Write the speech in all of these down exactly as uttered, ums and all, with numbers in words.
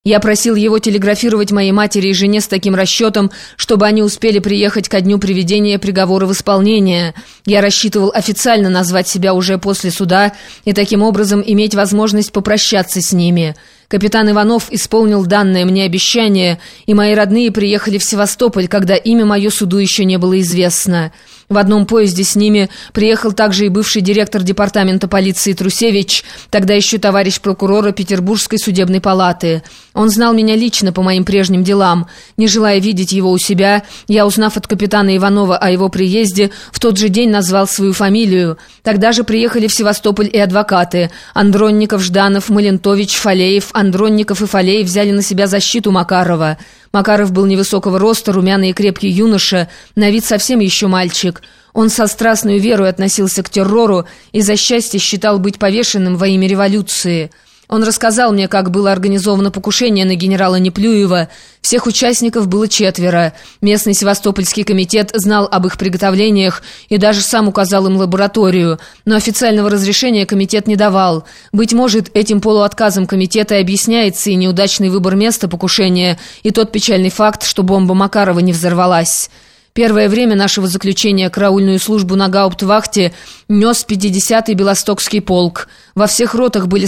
Я просил его телеграфировать моей матери и жене с таким расчетом, чтобы они успели приехать ко дню приведения приговора в исполнение. Я рассчитывал официально назвать себя уже после суда и таким образом иметь возможность попрощаться с ними. Капитан Иванов исполнил данное мне обещание, и мои родные приехали в Севастополь, когда имя мое суду еще не было известно. В одном поезде с ними приехал также и бывший директор департамента полиции Трусевич, тогда еще товарищ прокурора Петербургской судебной палаты. Он знал меня лично по моим прежним делам. Не желая видеть его у себя, я, узнав от капитана Иванова о его приезде, в тот же день назвал свою фамилию. Тогда же приехали в Севастополь и адвокаты. Андронников, Жданов, Малентович, Фалеев. Андронников и Фалеев взяли на себя защиту Макарова. Макаров был невысокого роста, румяный и крепкий юноша, на вид совсем еще мальчик. Он со страстной верой относился к террору и за счастье считал быть повешенным во имя революции. Он рассказал мне, как было организовано покушение на генерала Неплюева. Всех участников было четверо. Местный Севастопольский комитет знал об их приготовлениях и даже сам указал им лабораторию. Но официального разрешения комитет не давал. Быть может, этим полуотказом комитета и объясняется и неудачный выбор места покушения, и тот печальный факт, что бомба Макарова не взорвалась. Первое время нашего заключения караульную службу на гауптвахте нес пятидесятый Белостокский полк. Во всех ротах были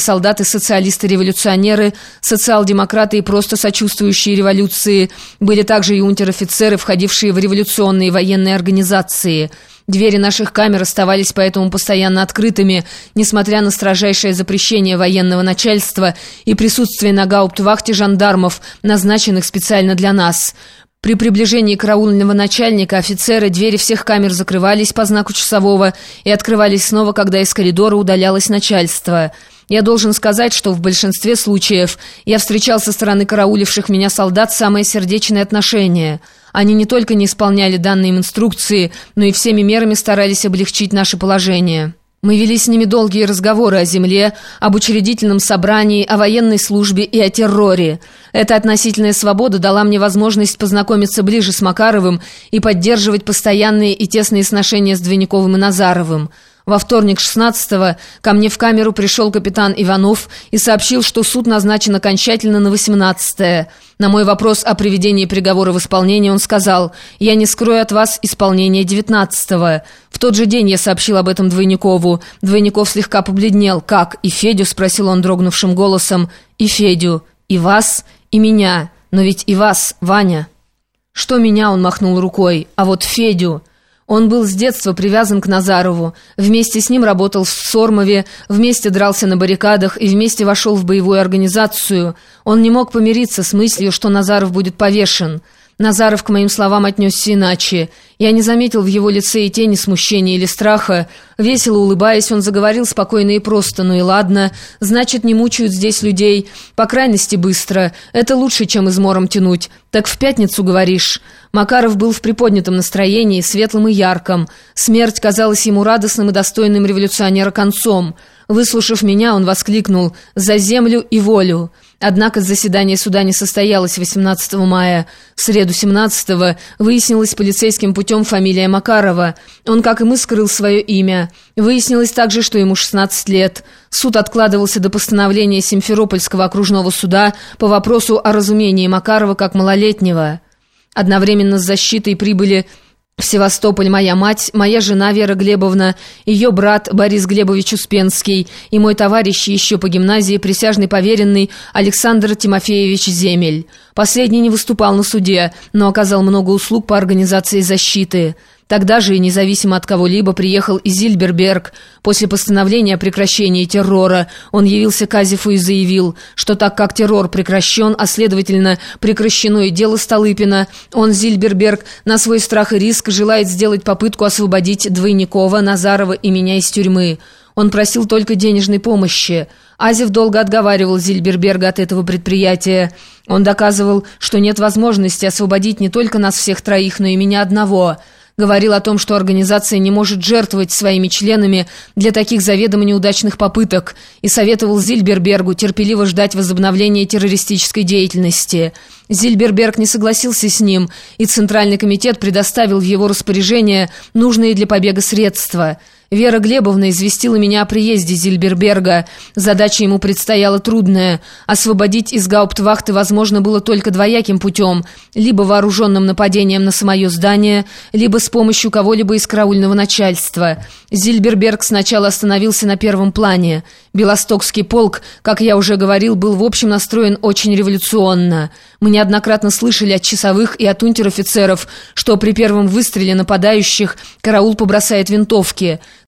солдаты-социалисты-революционеры, социал-демократы и просто сочувствующие революции. Были также и унтер-офицеры, входившие в революционные военные организации. Двери наших камер оставались поэтому постоянно открытыми, несмотря на строжайшее запрещение военного начальства и присутствие на гауптвахте жандармов, назначенных специально для нас. При приближении караульного начальника, офицера, двери всех камер закрывались по знаку часового и открывались снова, когда из коридора удалялось начальство. Я должен сказать, что в большинстве случаев я встречал со стороны карауливших меня солдат самое сердечное отношение. Они не только не исполняли данные им инструкции, но и всеми мерами старались облегчить наше положение. Мы вели с ними долгие разговоры о земле, об учредительном собрании, о военной службе и о терроре. Эта относительная свобода дала мне возможность познакомиться ближе с Макаровым и поддерживать постоянные и тесные сношения с Двойниковым и Назаровым. Во вторник шестнадцатого ко мне в камеру пришел капитан Иванов и сообщил, что суд назначен окончательно на восемнадцатое. На мой вопрос о приведении приговора в исполнение он сказал: «Я не скрою от вас исполнение девятнадцатого». В тот же день я сообщил об этом Двойникову. Двойников слегка побледнел. «Как? И Федю?» — спросил он дрогнувшим голосом. «И Федю. И вас, и меня. Но ведь и вас, Ваня». «Что меня?» — он махнул рукой. «А вот Федю». Он был с детства привязан к Назарову, вместе с ним работал в Сормове, вместе дрался на баррикадах и вместе вошел в боевую организацию. Он не мог помириться с мыслью, что Назаров будет повешен. Назаров к моим словам отнесся иначе. Я не заметил в его лице и тени смущения или страха. Весело улыбаясь, он заговорил спокойно и просто: «Ну и ладно, значит, не мучают здесь людей. По крайности, быстро. Это лучше, чем измором тянуть. Так в пятницу, говоришь?» Макаров был в приподнятом настроении, светлым и ярком. Смерть казалась ему радостным и достойным революционера концом. Выслушав меня, он воскликнул: «За землю и волю!» Однако заседание суда не состоялось восемнадцатого мая. В среду семнадцатого выяснилась полицейским путем фамилия Макарова. Он, как и мы, скрыл свое имя. Выяснилось также, что ему шестнадцать лет. Суд откладывался до постановления Симферопольского окружного суда по вопросу о разумении Макарова как малолетнего. Одновременно с защитой прибыли в Севастополь моя мать, моя жена Вера Глебовна, ее брат Борис Глебович Успенский и мой товарищ еще по гимназии, присяжный поверенный Александр Тимофеевич Земель. Последний не выступал на суде, но оказал много услуг по организации защиты. Тогда же, и независимо от кого-либо, приехал и Зильберберг. После постановления о прекращении террора он явился к Азефу и заявил, что так как террор прекращен, а следовательно прекращено и дело Столыпина, он, Зильберберг, на свой страх и риск желает сделать попытку освободить Двойникова, Назарова и меня из тюрьмы. Он просил только денежной помощи. Азеф долго отговаривал Зильберберга от этого предприятия. Он доказывал, что нет возможности освободить не только нас всех троих, но и меня одного. Говорил о том, что организация не может жертвовать своими членами для таких заведомо неудачных попыток, и советовал Зильбербергу терпеливо ждать возобновления террористической деятельности. Зильберберг не согласился с ним, и Центральный комитет предоставил в его распоряжение нужные для побега средства. Вера Глебовна известила меня о приезде Зильберберга. Задача ему предстояла трудная. Освободить из гауптвахты возможно было только двояким путем, либо вооруженным нападением на самое здание, либо с помощью кого-либо из караульного начальства. Зильберберг сначала остановился на первом плане. Белостокский полк, как я уже говорил, был в общем настроен очень революционно. Мы неоднократно слышали от часовых и от унтер-офицеров, что при первом выстреле нападающих караул побросает винтовки.